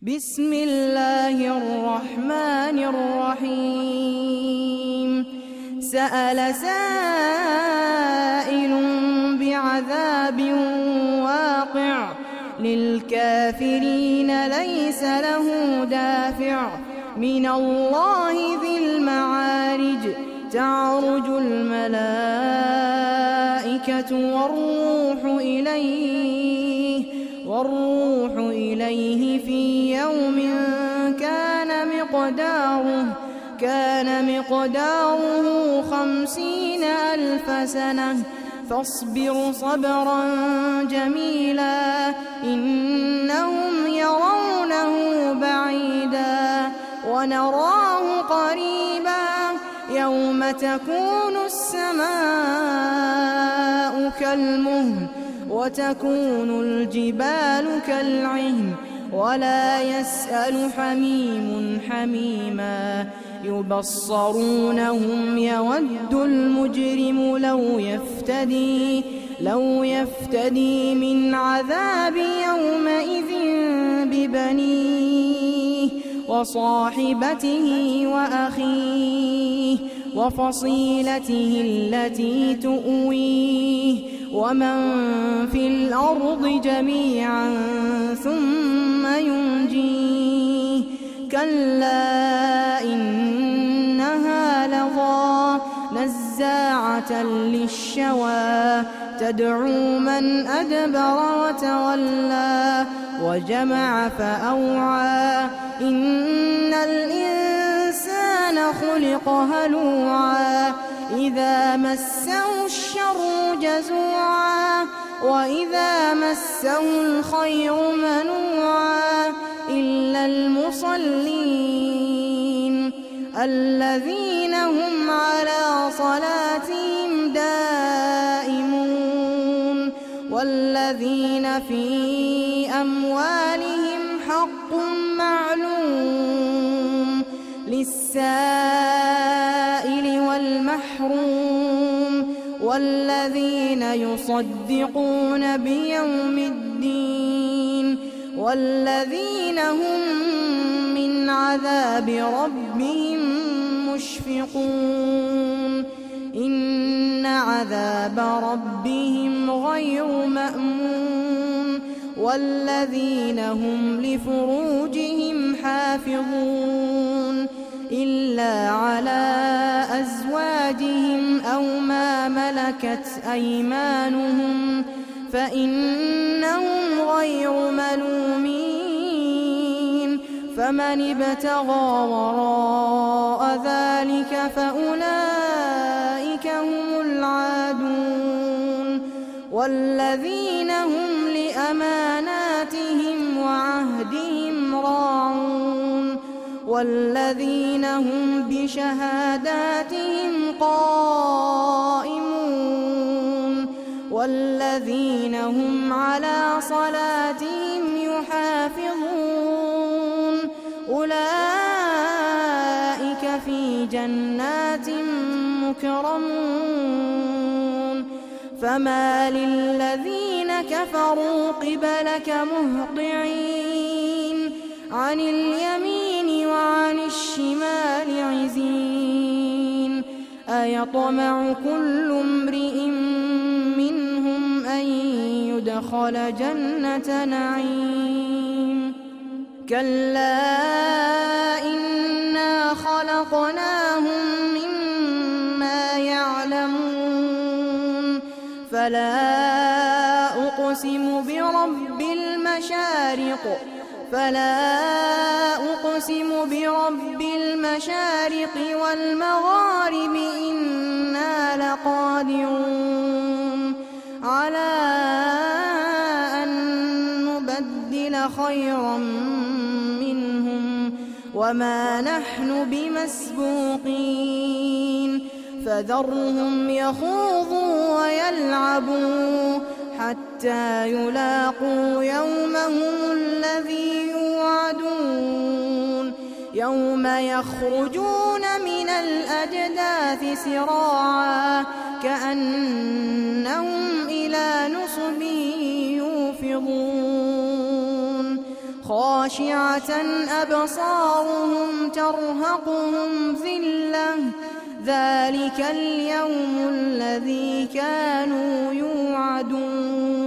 بسم الله الرحمن الرحيم سأل سائل بعذاب واقع للكافرين ليس له دافع من الله ذي المعارج تعرج الملائكة والروح إليه في يوم كان مقداره 50,000 سنة فاصبر صبرا جميلا إنهم يرونه بعيدا ونراه قريبا يوم تكون السماء كالمهل وتكون الجبال كالعهن ولا يسأل حميم حميما يبصرونهم يود المجرم لو يفتدي من عذاب يومئذ ببنيه وصاحبته وأخيه وفصيلته التي تؤويه ومن في الأرض جميعا ثم ينجيه كلا إنها لظى نزاعة للشوى تدعو من أدبر وتولى وجمع فأوعى إن الإنسان خلق هلوعا إذا مسه الشر جزوعا وإذا مسه الخير منوعا إلا المصلين الذين هم على صلاتهم دائمون والذين في أموالهم حق معلوم للسائل والمحروم والذين يصدقون بيوم الدين والذين هم من عذاب ربهم مشفقون إن عذاب ربهم غير مأمون والذين هم لفروجهم حافظون إلا على أزواجهم أو ما ملكت أيمانهم فإنهم غير ملومين فمن ابتغى وراء ذلك فأولئك هم العادون والذين هم لأماناتهم وعهدهم راعون والذين هم بشهاداتهم قائمون والذين هم على صلاتهم يحافظون أولئك في جنات مكرمون فما للذين كفروا قبلك مهطعين عن اليمين وعن الشمال عزين أيطمع كل امرئ منهم أن يدخل جنة نعيم كلا إنا خلقناهم مما يعلمون فلا أقسم برب المشارق والمغارب إنا لقادرون على أن نبدل خيرا منهم وما نحن بمسبوقين فذرهم يخوضوا ويلعبوا حتى يلاقوا يومهم الذي يوعدون يوم يخرجون من الأجداث سراعا كأنهم إلى نصب يوفضون خاشعة أبصارهم ترهقهم ذلة ذلك اليوم الذي كانوا يوعدون